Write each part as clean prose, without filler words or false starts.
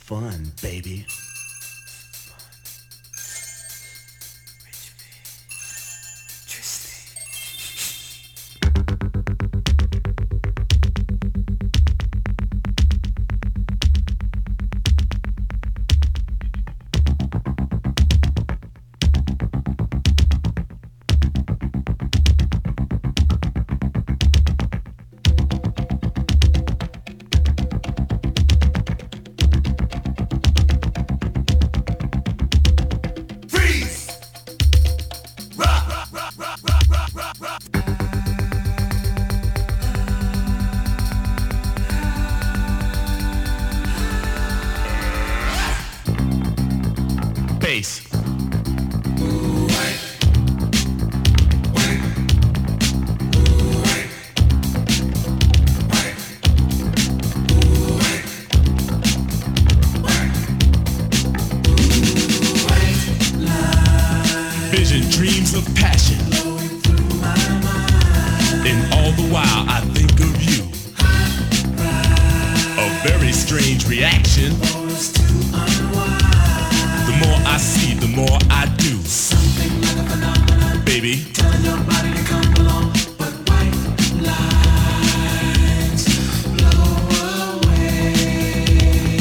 fun, baby. Bass. Vision, dreams of passion, and all the while I think of you. A very strange reaction. The more I see, the more I do. Something like a phenomenon, baby. Telling your body to come along, but white lines blow away.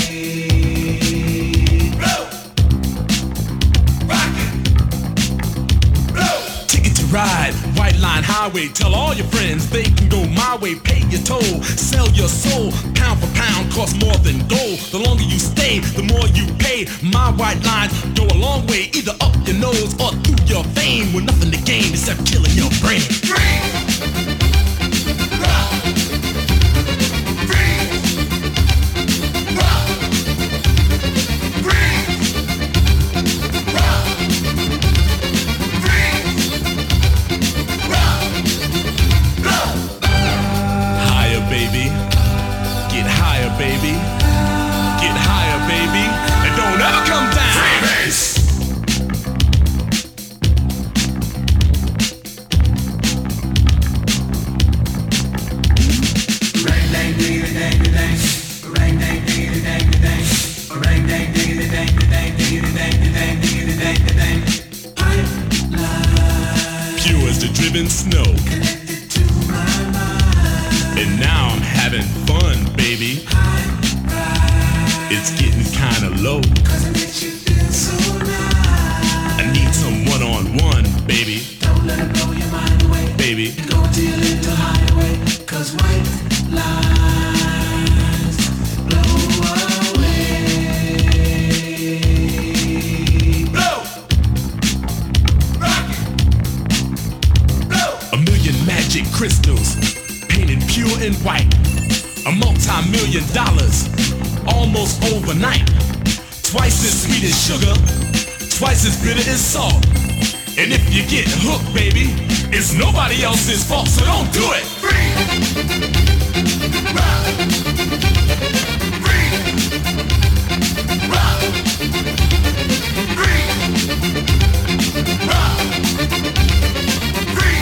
Blow, rock it, blow. Ticket to ride, white line highway. Tell all your friends they can go my way. Pay your toll, sell your soul. Pound for pound, costs more than gold. The longer you stay, the more you pay. My white lines go a long way, either up your nose or through your vein, with nothing to gain except killing your brain. Higher, baby. Get higher, baby. Get higher, baby. And don't ever come down. Freebase. Rang dang diggity dang dang. Rang dang diggity dang dang. Rang dang diggity dang dang diggity dang dang diggity dang dang. Pipeline. Pure as the driven snow. Connected to my mind. And now I'm having fun, baby. It's getting kinda low. Cause it makes you feel so nice. I need some one-on-one, baby. Don't let it blow your mind away, baby. Go till a little highway. Cause white lines blow away. Blow! Rock it! Blow! A million magic crystals, painted pure and white. A multi-million dollars. Almost overnight. Twice as sweet as sugar, twice as bitter as salt. And if you get hooked, baby, it's nobody else's fault, so don't do it. Free. Rock. Free. Rock. Free. Rock. Free.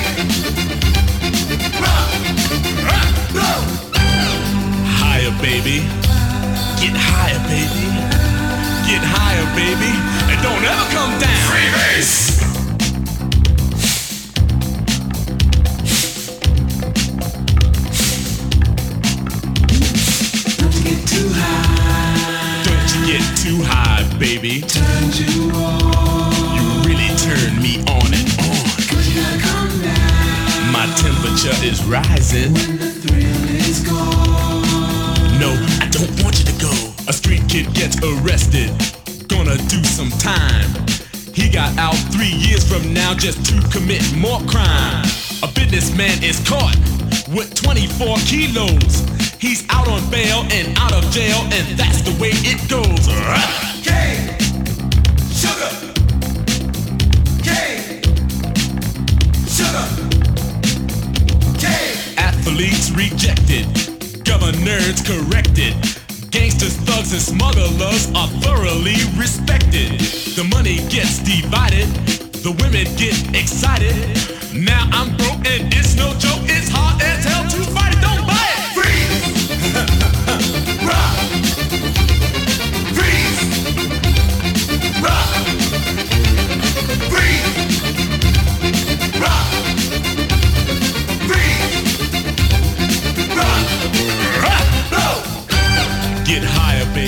Rock. Rock. Blow. Higher, baby. Get higher, baby. Get higher, baby. And don't ever come down. Freebase. Don't you get too high. Don't you get too high, baby. Turns you on. You really turn me on and on. Cause you gotta come down. My temperature is rising. When the thrill is gone. No, I don't want you to go. A street kid gets arrested, gonna do some time. He got out 3 years from now just to commit more crime. A businessman is caught with 24 kilos. He's out on bail and out of jail, and that's the way it goes. Cane, sugar, cane, sugar, cane. Athletes rejected, governors corrected. Gangsters, thugs, and smugglers are thoroughly respected. The money gets divided, the women get excited. Now I'm broke and it's no joke, it's hard as hell to fight it, don't buy it! Free! Rock! Free!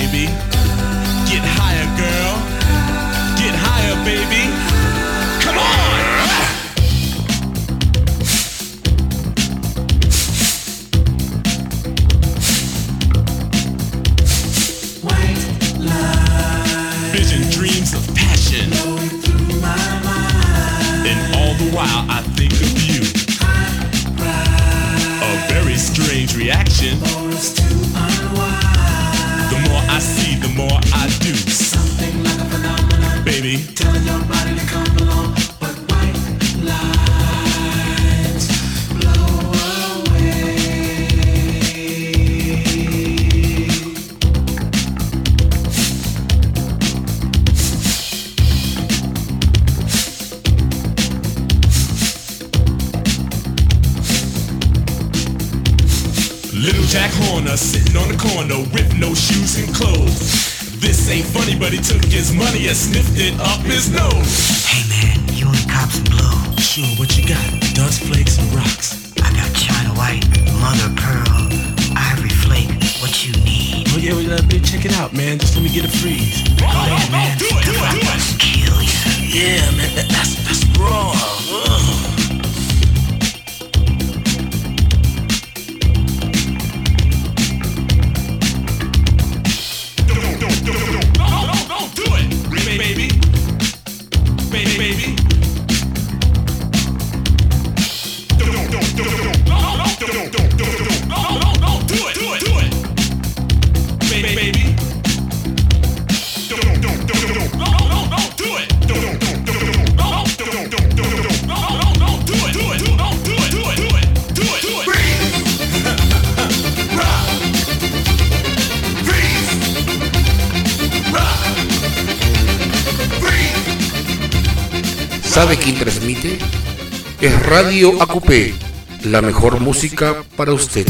baby. Get higher, girl. Get higher, baby. Come on! White light. Vision, dreams of passion. Flowing through my mind. And all the while I think of you. A very strange reaction. For us to unwind. The more I see, the more I do. Something like a phenomenon, baby. Telling your body to come along, but white lights blow away. Little Jack Horner sitting on the corner with no shoes and clothes. This ain't funny, but he took his money and sniffed it up his nose. Hey man, you want cops and blow? Sure, what you got? Dust flakes and rocks. I got China White, Mother Pearl, Ivory Flake. What you need? Oh yeah, well, let me check it out, man. Just let me get a freeze. Go ahead, man. Do it. Kill ya. Yeah, man, that's raw. Ugh. Don't do it, baby. Baby. Don't do it. Baby. Don't do it. ¿Sabe quién transmite? Es Radio AQP, la mejor música para usted.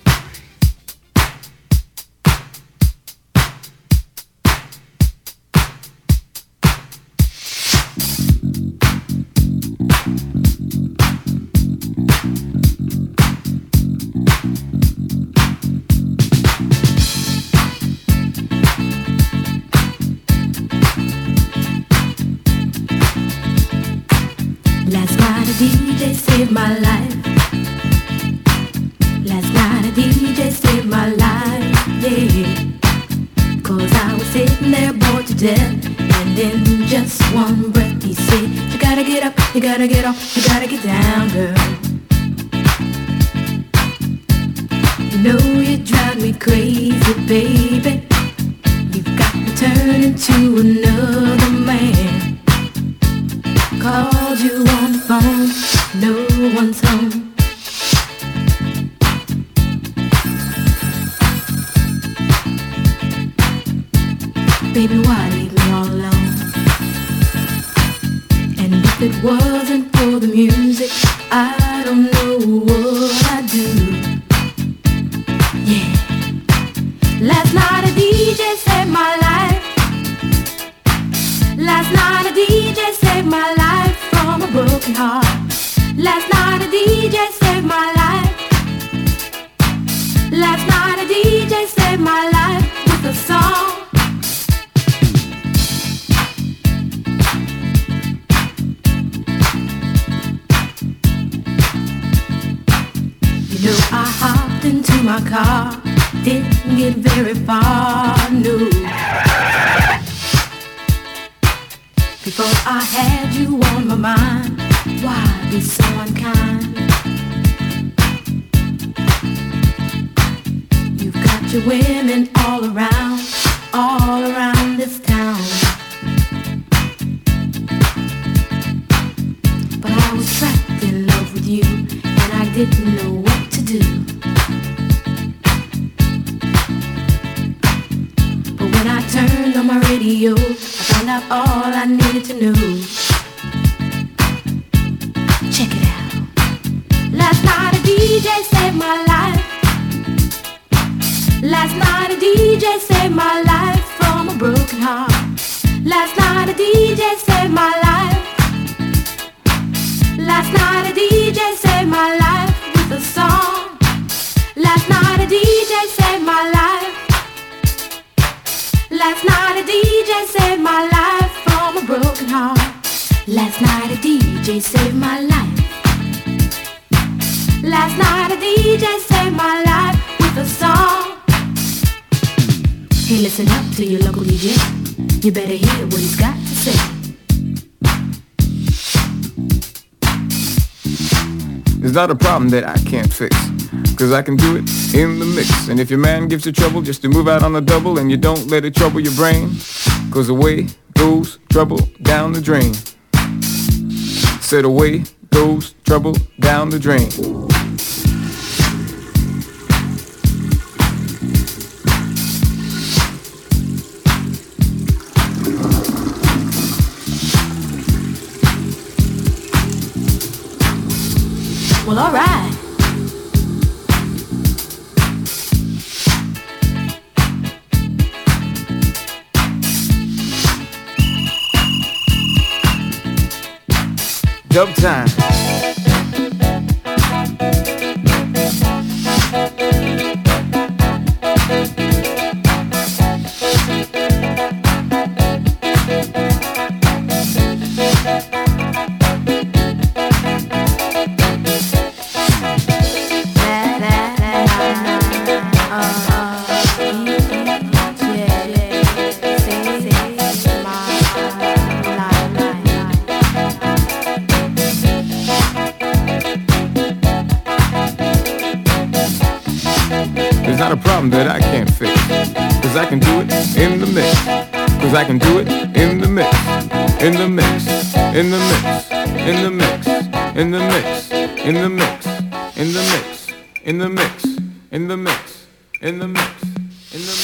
Last night a DJ saved my life. Last night a DJ saved my life, yeah. 'Cause I was sitting there bored to death, and in just one breath he said, you gotta get up, you gotta get off, you gotta get down, girl. You know you drive me crazy, baby. You've got me turning to another man. Called you on the phone, no one's home. Baby, why leave me all alone? And if it wasn't for the music, I don't know what I'd do. Yeah. Last night a DJ saved my life. Last night a DJ saved my life from a broken heart. Last night a DJ saved my life. Last night a DJ saved my life with a song. You know I hopped into my car, didn't get very far, no. Before I had you on my mind, why be so unkind? You've got your women all around this town. But I was trapped in love with you, and I didn't know what to do. But when I turned on my radio, I found out all I needed to know. Check it out. Last night a DJ saved my life. Last night a DJ saved my life from a broken heart. Last night a DJ saved my life. Last night a DJ saved my life with a song. Last night a DJ saved my life. Last night a DJ saved my life from a broken heart. Last night a DJ saved my life. Last night a DJ saved my life with a song. Hey, listen up to your local DJ. You better hear what he's got to say. There's not a problem that I can't fix, 'cause I can do it in the mix. And if your man gives you trouble just to move out on the double, and you don't let it trouble your brain, 'cause away goes trouble down the drain. Said away goes trouble down the drain. Well, all right. Dub time. Not a problem that I can't fix, 'cause I can do it in the mix. 'Cause I can do it in the mix. In the mix. In the mix. In the mix. In the mix. In the mix. In the mix. In the mix. In the mix. In the mix. In the mix.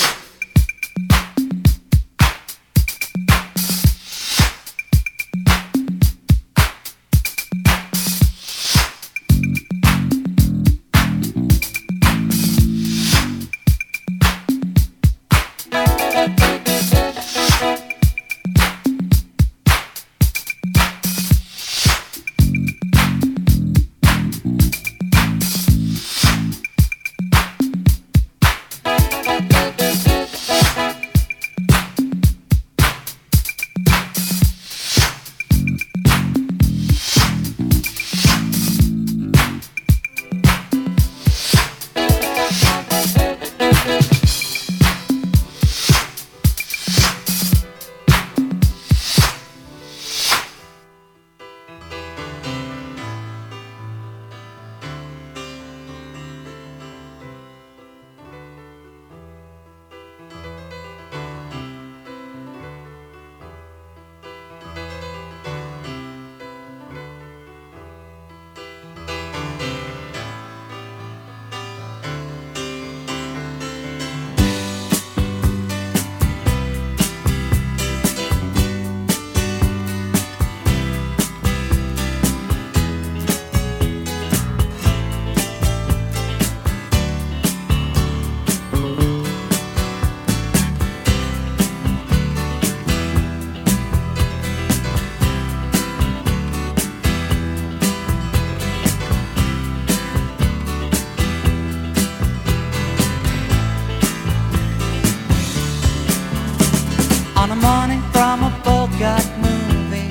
On a morning from a Bogart movie,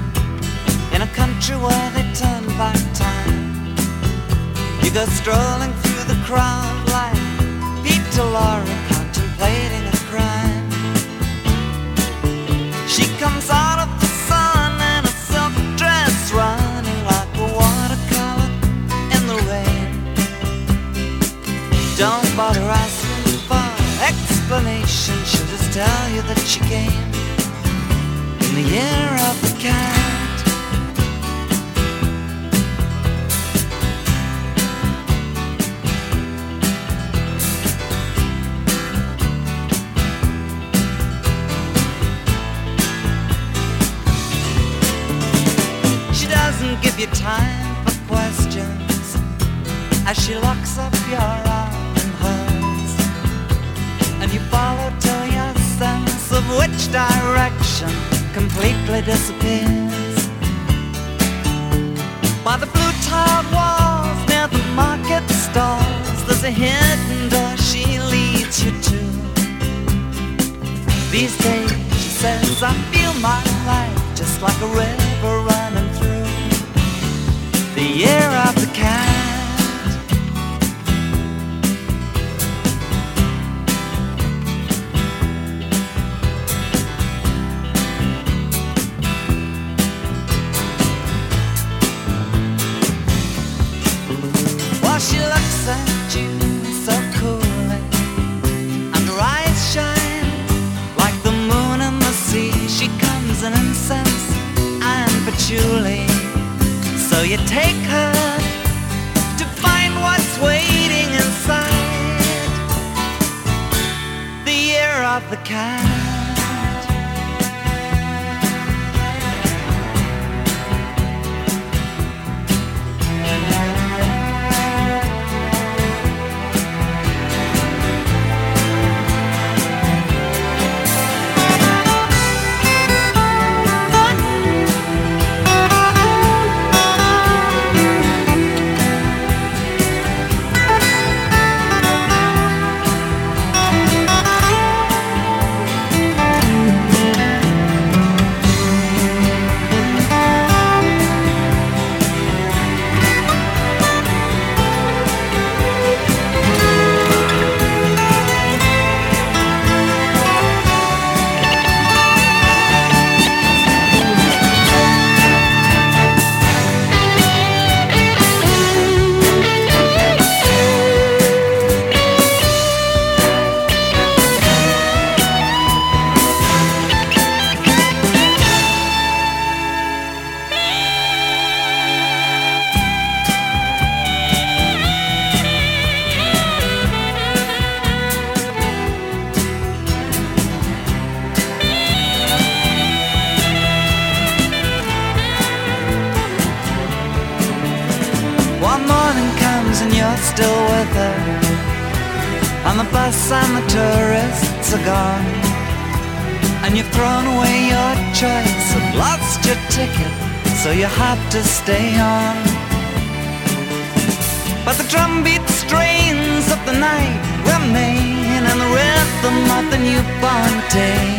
in a country where they turn back time, you go strolling through the crowd like Peter Lorre contemplating a crime. She comes out of the sun in a silk dress, running like a watercolor in the rain. Don't bother asking for explanation, she'll just tell you that she came in the year of the cat. She doesn't give you time for questions as she locks up your arm in hers, and you follow till your sense of which direction completely disappears. By the blue tiled walls near the market stalls, there's a hidden door she leads you to. These days, she says, I feel my life just like a river running through the year of the cat. While she looks at you so coolly, and her eyes shine like the moon and the sea. She comes in incense and patchouli. So you take her to find what's waiting inside the year of the cat. Still with her, and the bus and the tourists are gone, and you've thrown away your choice and lost your ticket, so you have to stay on. But the drumbeat strains of the night remain, and the rhythm of the newborn day.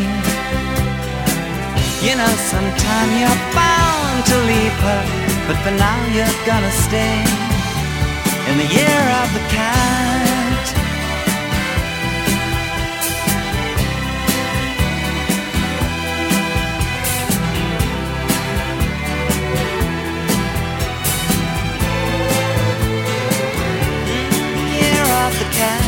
You know sometime you're bound to leave her, but for now you're gonna stay in the year of the cat. Year of the cat.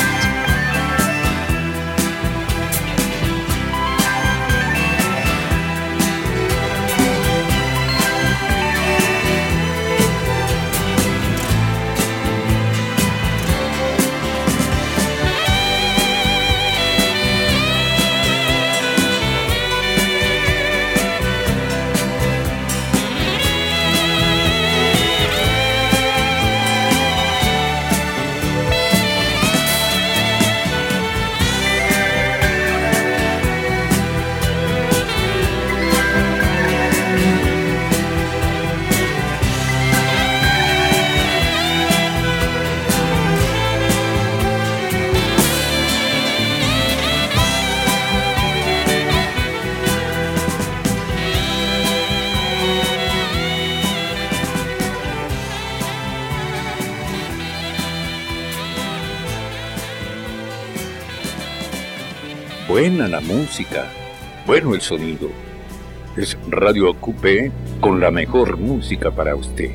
Buena la música, bueno el sonido. Es Radio Coupé con la mejor música para usted.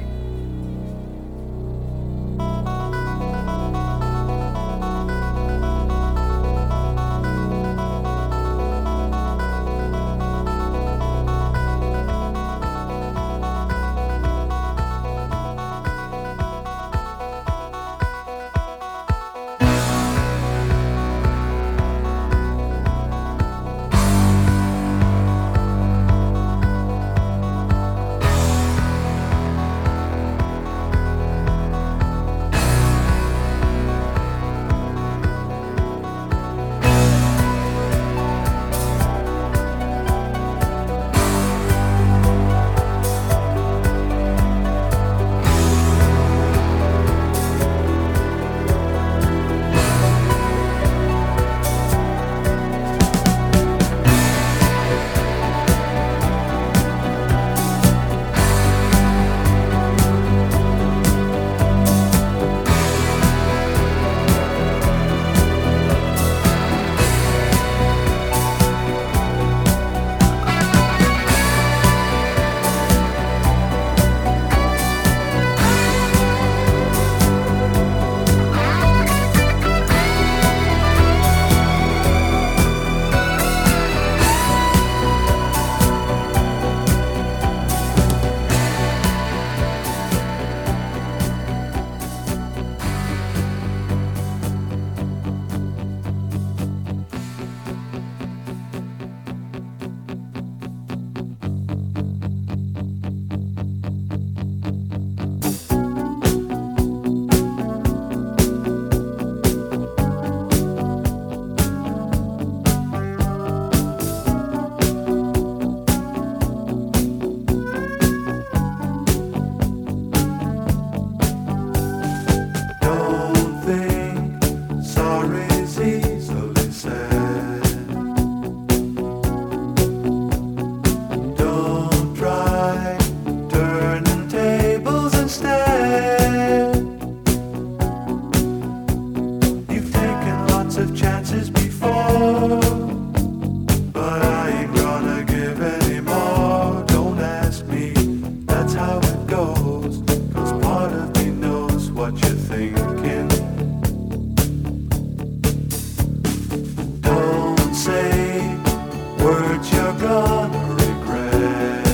words you're gonna regret.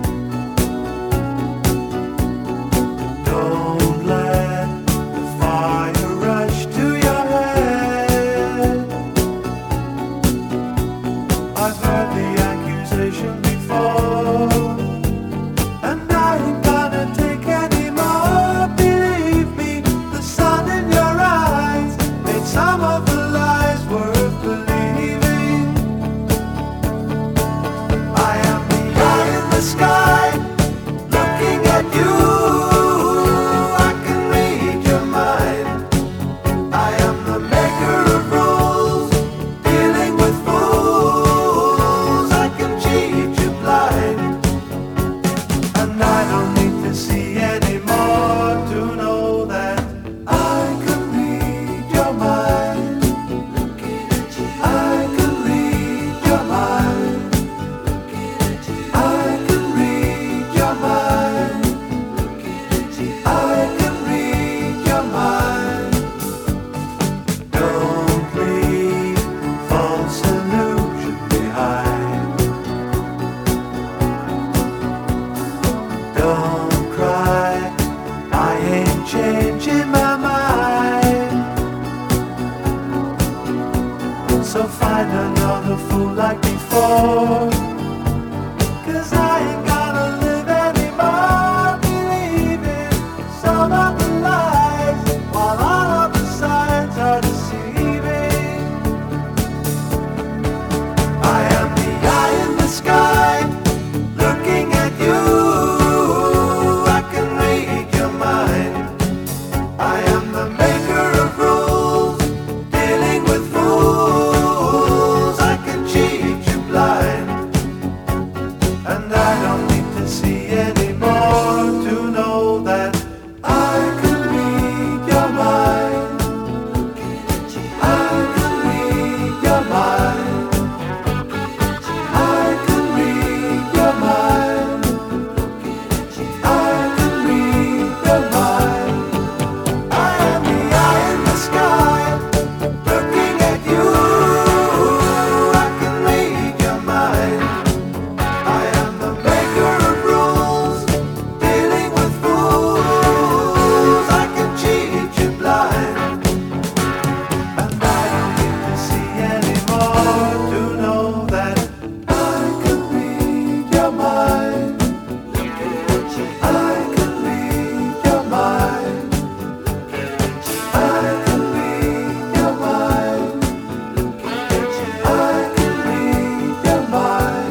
Don't let the fire rush to your head. I've heard the accusation before, and I ain't gonna take any more. Believe me, the sun in your eyes made some of the lies worth believing. I am the eye in the sky, looking at you. I can read your mind. I am the maker of rules, dealing with fools. I can cheat you blind, and I don't need to see any more to know that I can read your mind. I can read your mind. I can read your mind. I can read your mind. Don't leave false illusion behind. Don't cry, I ain't changing my mind. So find another fool like before, 'cause I ain't gonna live anymore believing some of the lies, while all of the signs are deceiving. I am the eye in the sky, looking at you. I can read your mind. I am the maker of rules, dealing with fools. I can cheat you blind, and I don't need to see any more to know that I can read your mind. I can read your mind. I can read your mind. I can read your mind. I am the eye in the sky, looking at you. I can read your mind. I am the maker of rules, dealing with fools. I can cheat you blind, and I don't need to see any more to know that I can read your mind. I can read your mind. I can read your mind. I can read your mind.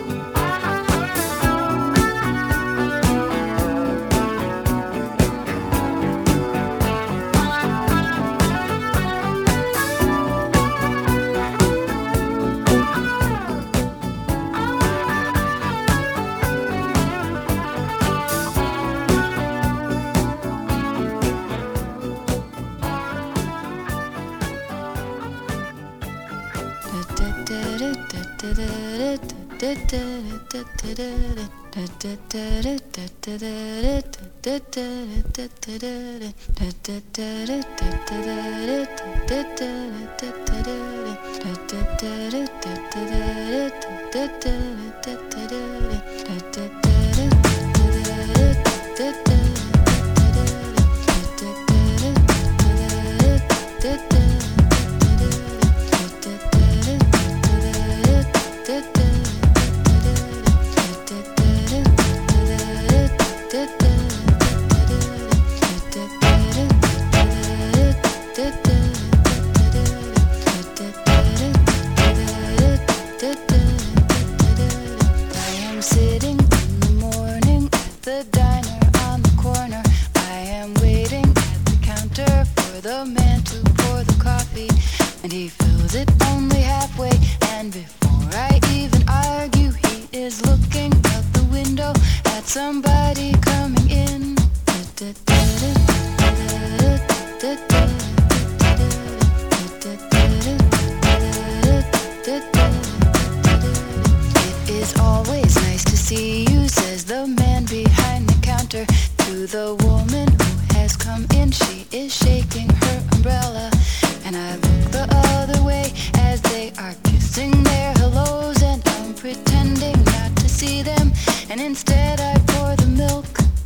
The woman who has come in, she is shaking her umbrella, and I look the other way as they are kissing their hellos, and I'm Instead I pour the milk.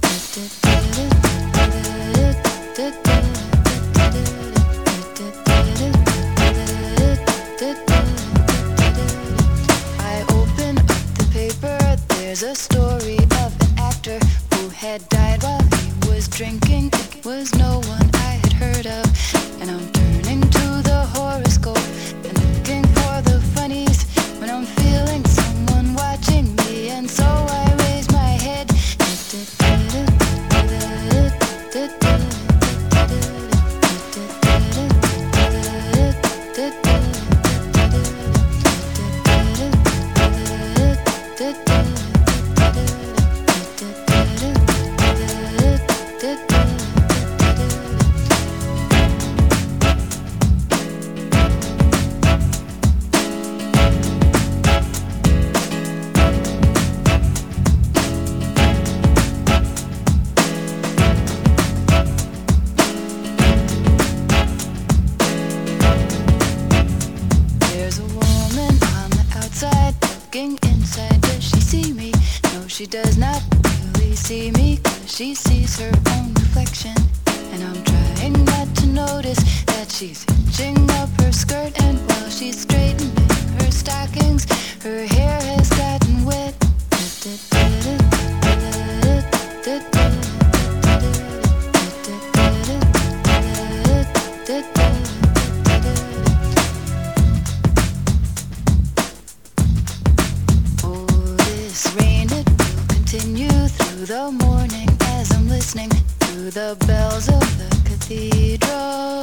I open up the paper. There's a story of an actor who had died while he was drinking. It was no one I had heard of. And I'm turning to the horoscope and looking for the funnies when I'm feeling someone watching me. And so I raise my head. She does not really see me, 'cause she sees her own reflection. And I'm trying not to notice that she's hitching up her skirt. And while she's straightening her stockings, her hair has gotten wet. Oh, this rain, it will continue through the morning as I'm listening to the bells of the cathedral.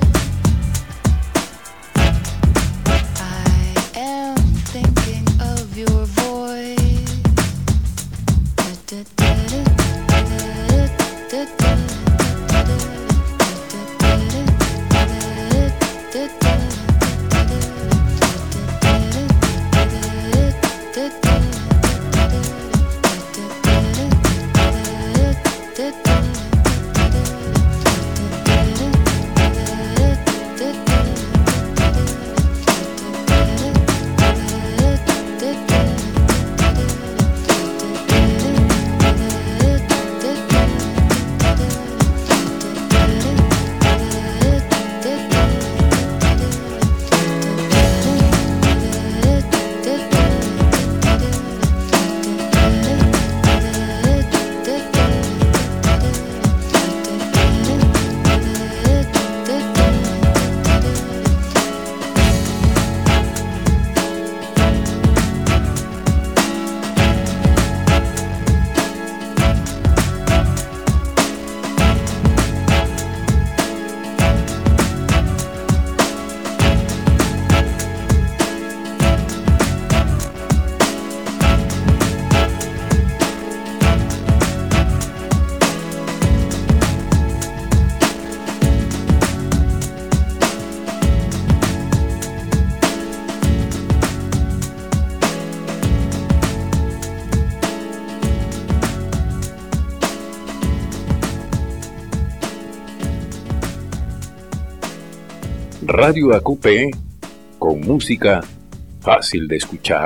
I am thinking of your voice. Radio AQP, con música fácil de escuchar.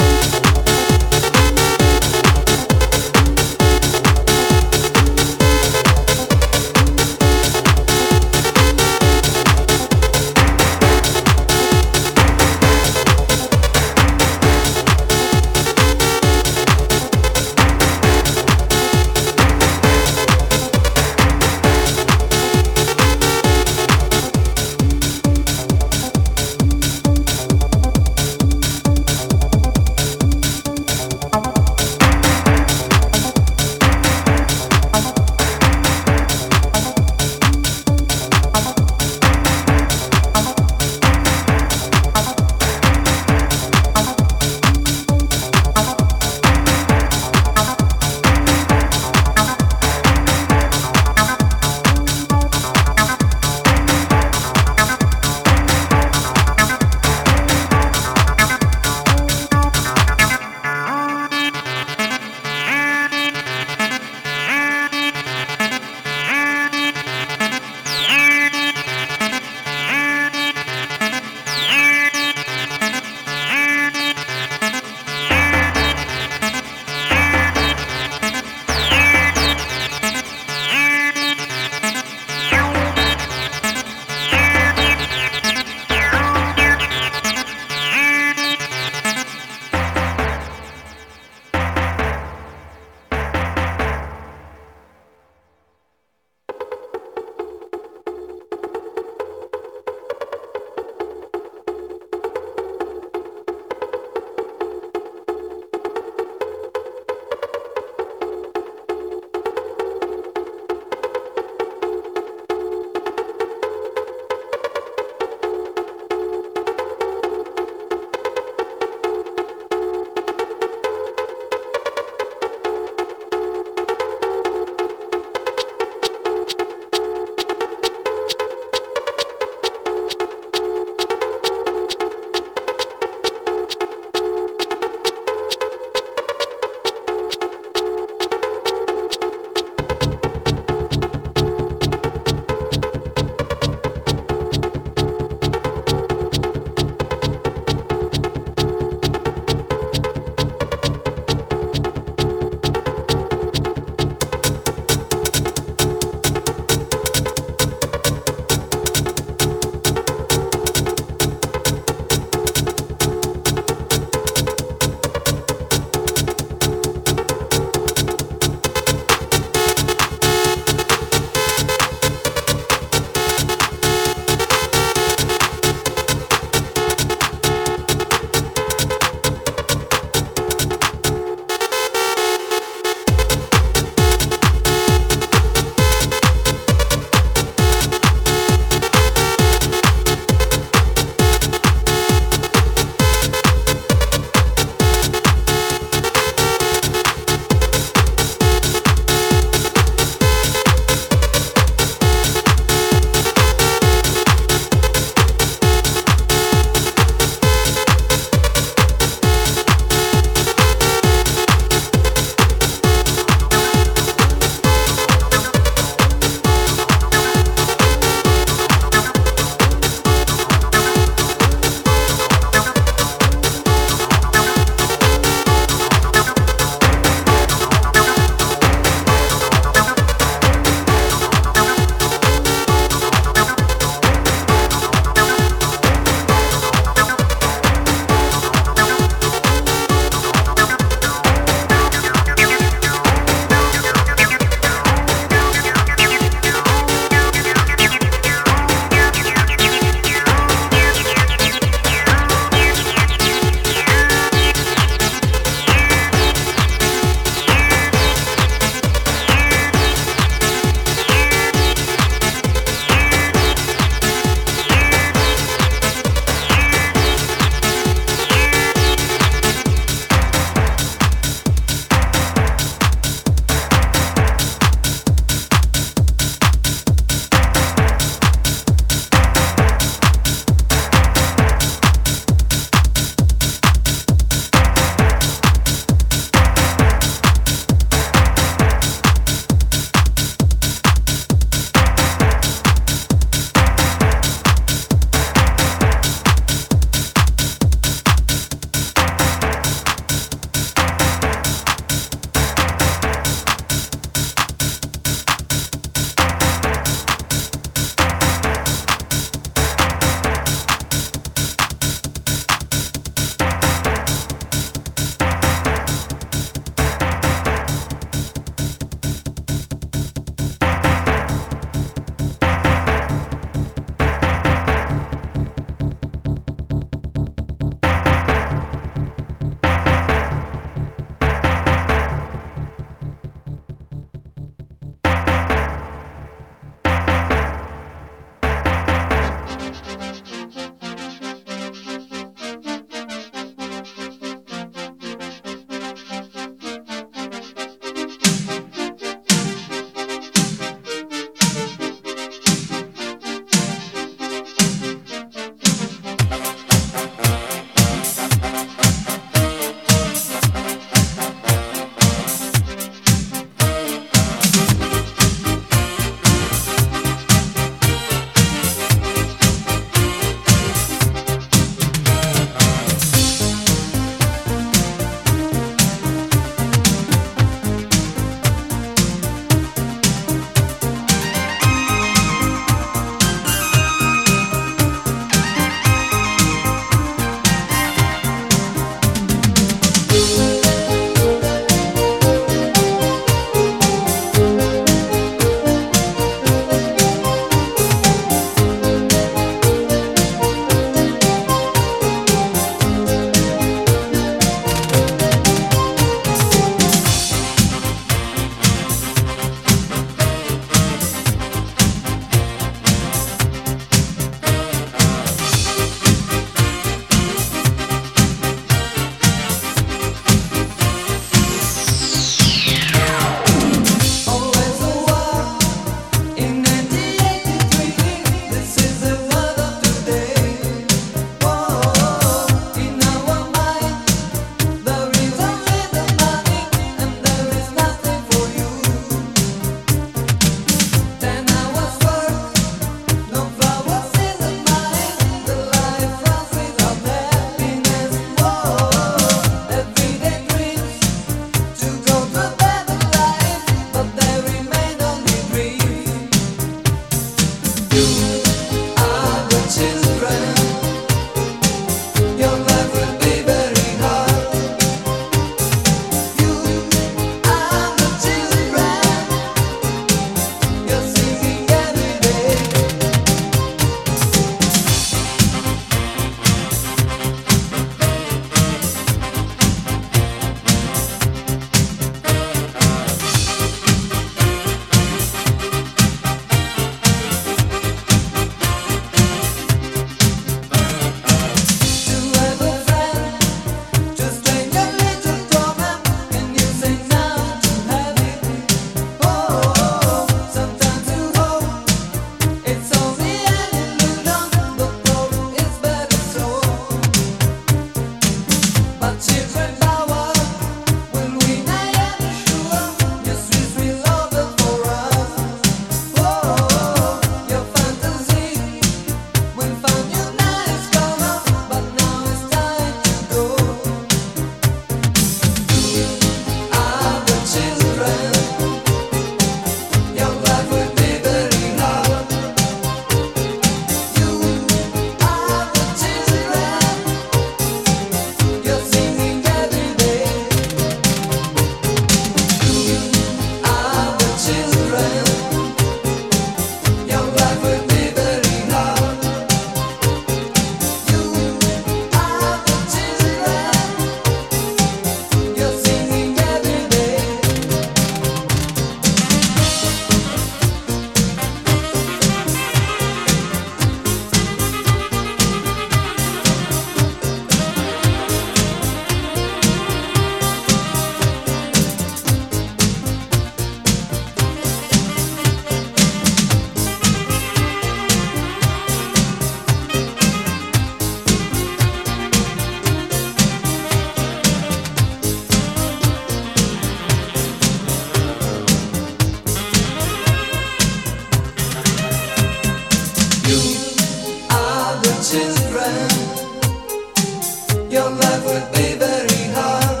life would be very hard.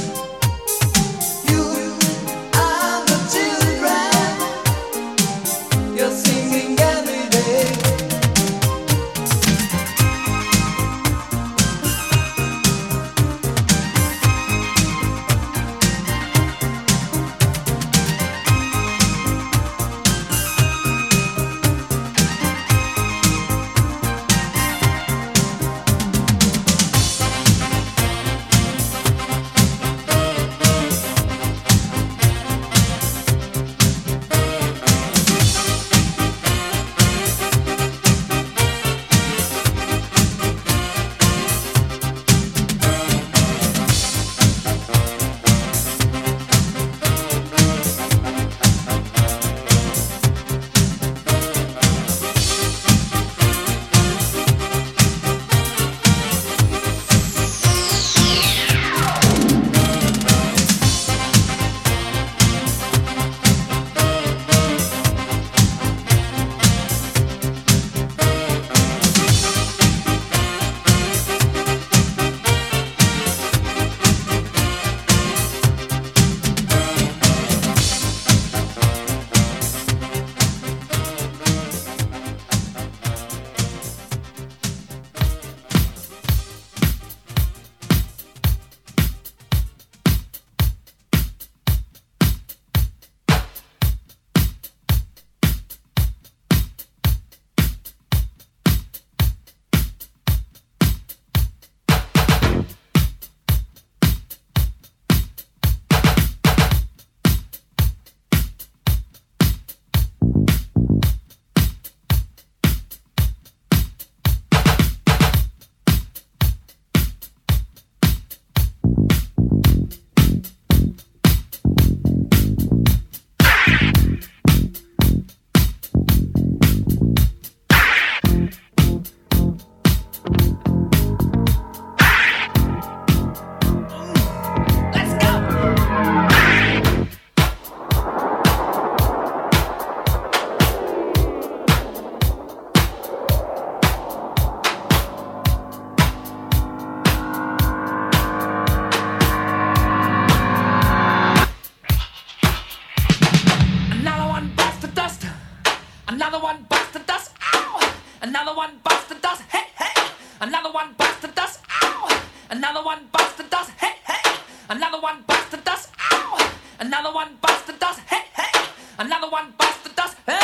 You and the children, you're singing every day. Another one bites the dust. Ow! Another one bites the dust. Hey, hey! Another one bites the dust. Ow! Another one bites the dust. Hey, hey! Another one bites the dust. Ow! Another one bites the dust. Hey, hey! Another one bites the dust. Hey!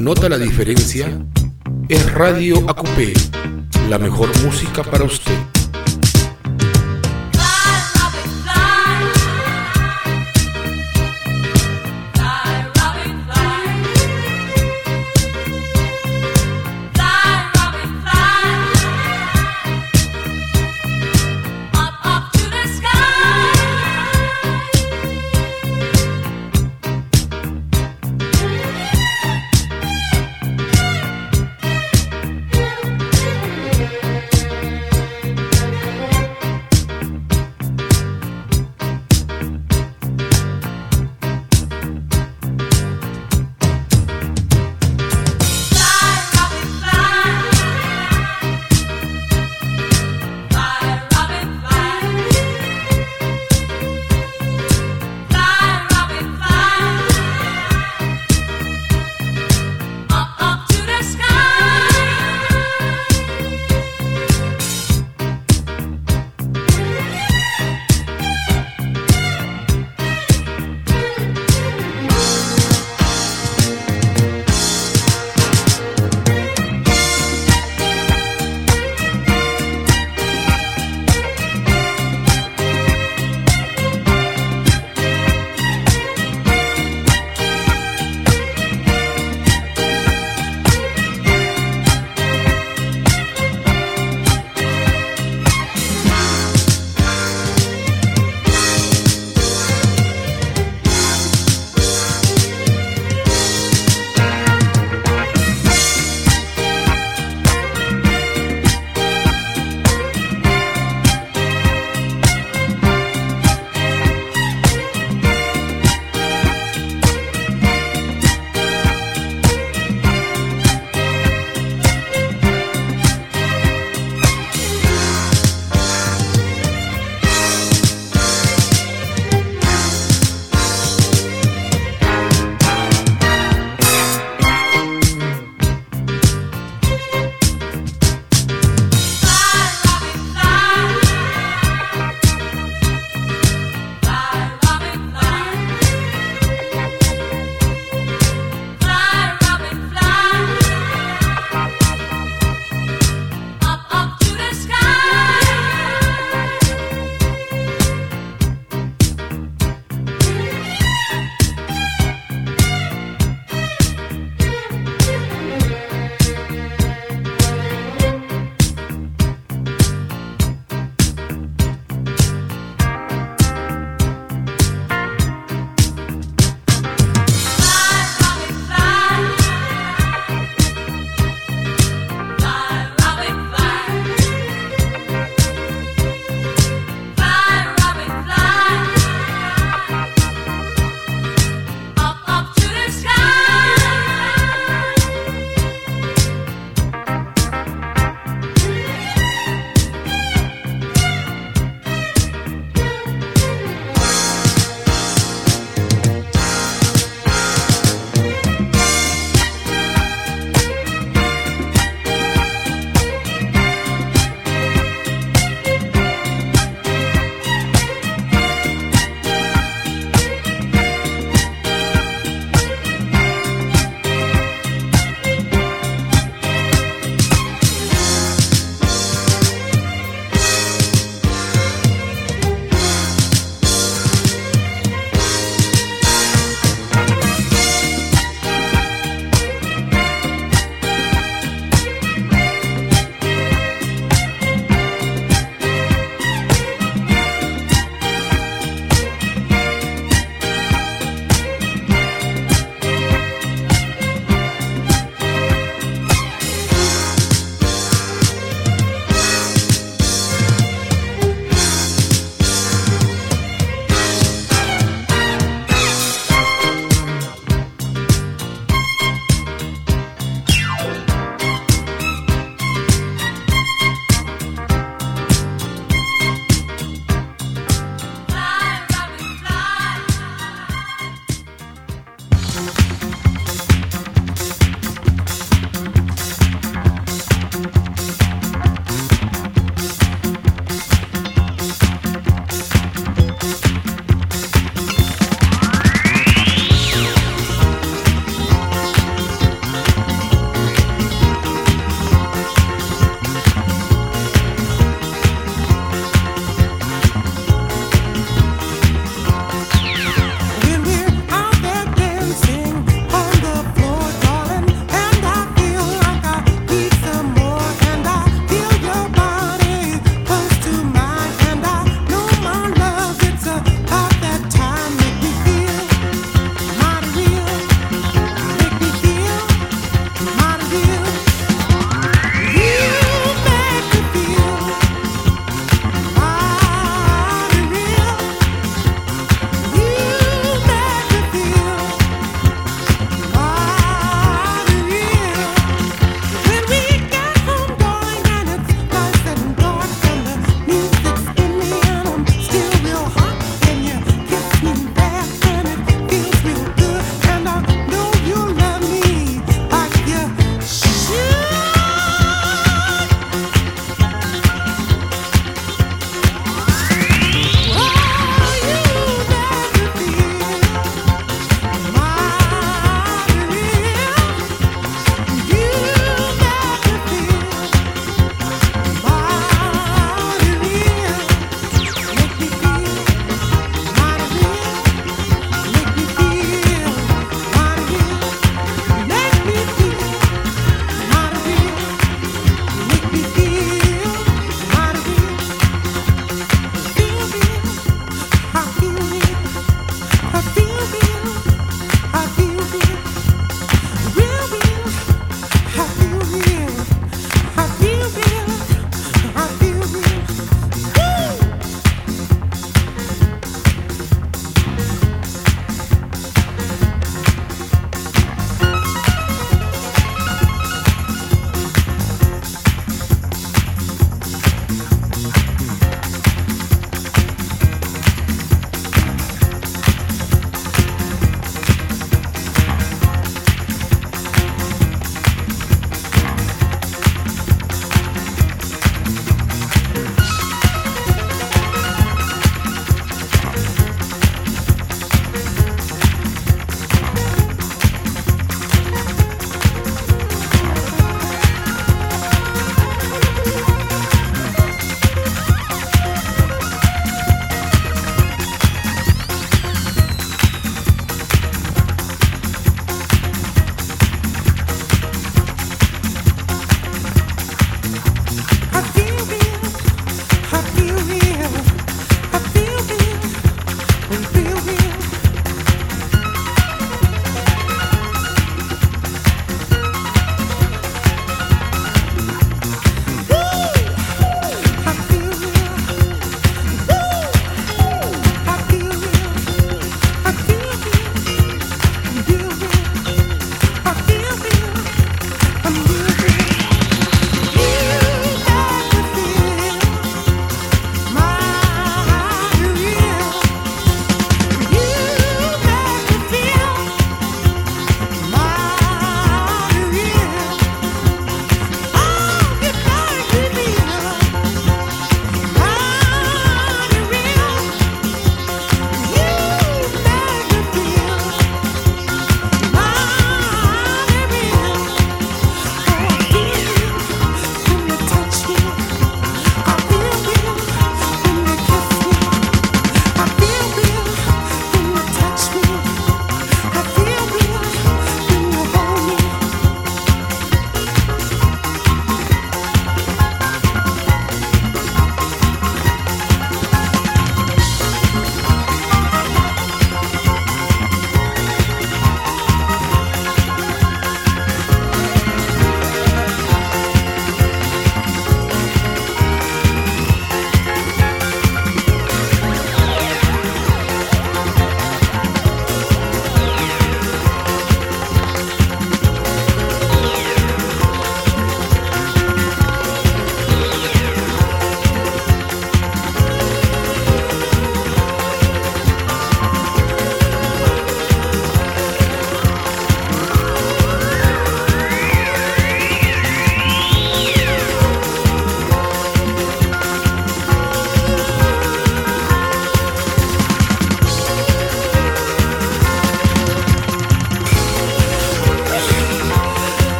nota la diferencia, es Radio AQP, la mejor música para usted.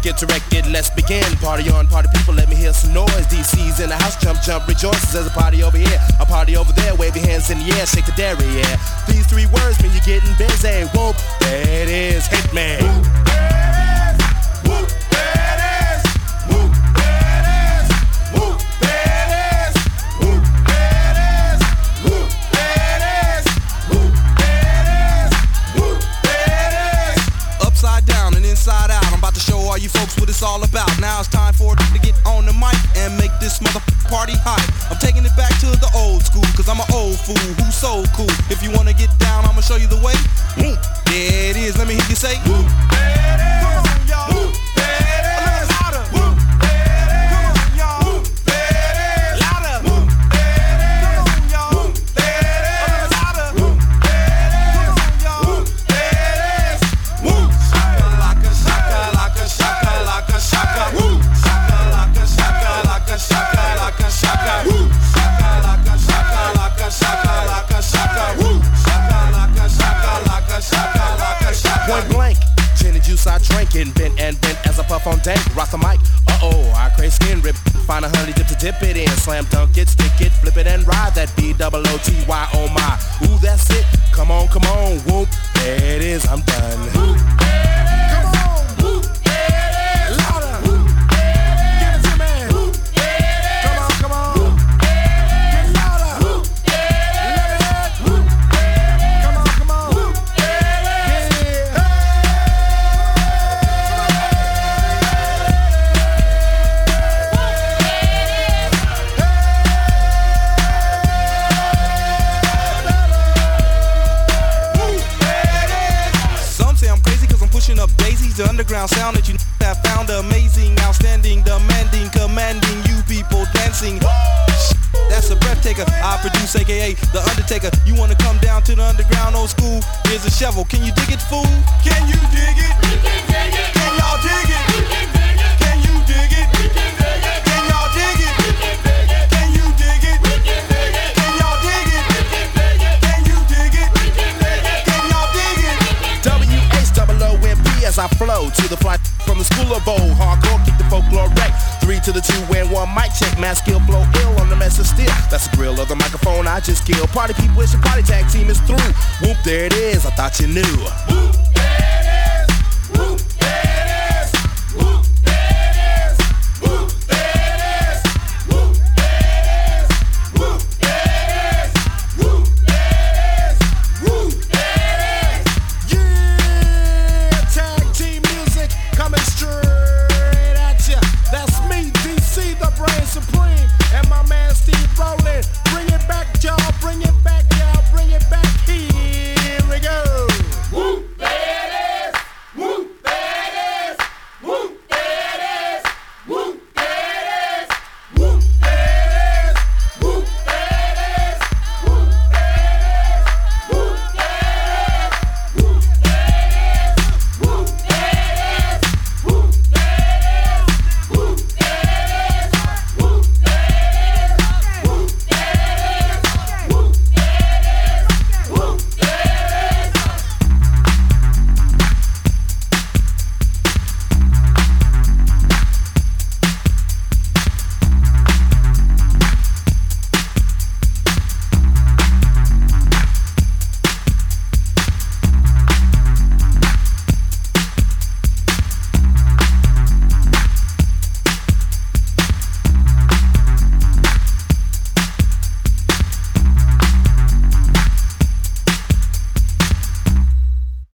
get erected, let's begin. Party on, party people, let me hear some noise. DC's in the house, jump, jump, rejoices. There's a party over here, a party over there. Wave your hands in the air, shake the dairy, yeah. These three words mean you're getting busy. Whoop, there it is, hit me. Whoop, there it is. Whoop, there it is. Whoop, there it is. Whoop, there it is. Whoop, there it is. Whoop, there it is. Whoop, there it is. Upside down and inside out, I'm about to show all you folks what it's all about. Now it's time for it to get on the mic and make this party hype. I'm taking it back to the old school, cause I'm an old fool who's so cool. If you wanna get down, I'ma show you the way. There it is, let me hear you say. Whoop, there it is. Come on, y'all. Whoop, there it is. A little louder. Whoop, there it is. Come on, y'all. Whoop, there it is. Louder. Whoop, there it is. Come on, y'all. Whoop, there it is. A little louder. Whoop, there it is. Come on, y'all. Whoop, there it is. Whoop, shaka, shaka, shaka, shaka, shaka. Whoop, shaka, shaka, shaka, shaka. Whoop, shaka, shaka, shaka, shaka. Whoop, shaka, shaka, shaka. Point blank, gin and juice I drink and bent as I puff on dank. Rock the mic, I crave skin rip. Find a honey dip to dip it in. Slam dunk it, stick it, flip it and ride that B-double-O-T-Y, oh my. Ooh, that's it, come on, whoop, there it is, I'm done. Whoop, come on, whoop, there it is. Louder, whoop, give it to me. Whoop, come on, whoop, get louder. Whoop, let it hit. Whoop, come on, whoop, get it. Some say I'm crazy cause I'm pushing up daisies. The underground sound that you have found amazing, outstanding, demanding, commanding you people dancing. That's a breath taker. I produce aka The Undertaker. You wanna come down to the underground old school? Here's a shovel. Can you dig it, fool? Can you dig it? We can dig it. Can y'all dig it? We can dig it. Can you dig it? We can dig it. Can y'all dig it? We can dig it. Can you dig it? We can dig it. Can y'all dig it? We can dig it. Can you dig it? We can dig it. Can y'all dig it? W-H-O-O-M-P as I flow to the fly from the school of bowl. Hardcore, kick the folklore wreck. 3 to the 2 and 1 mic check. Mass skill, blow ill on the mess of steel. That's the grill of the microphone I just killed. Party people, it's your party tag team is through. Whoop, there it is, I thought you knew.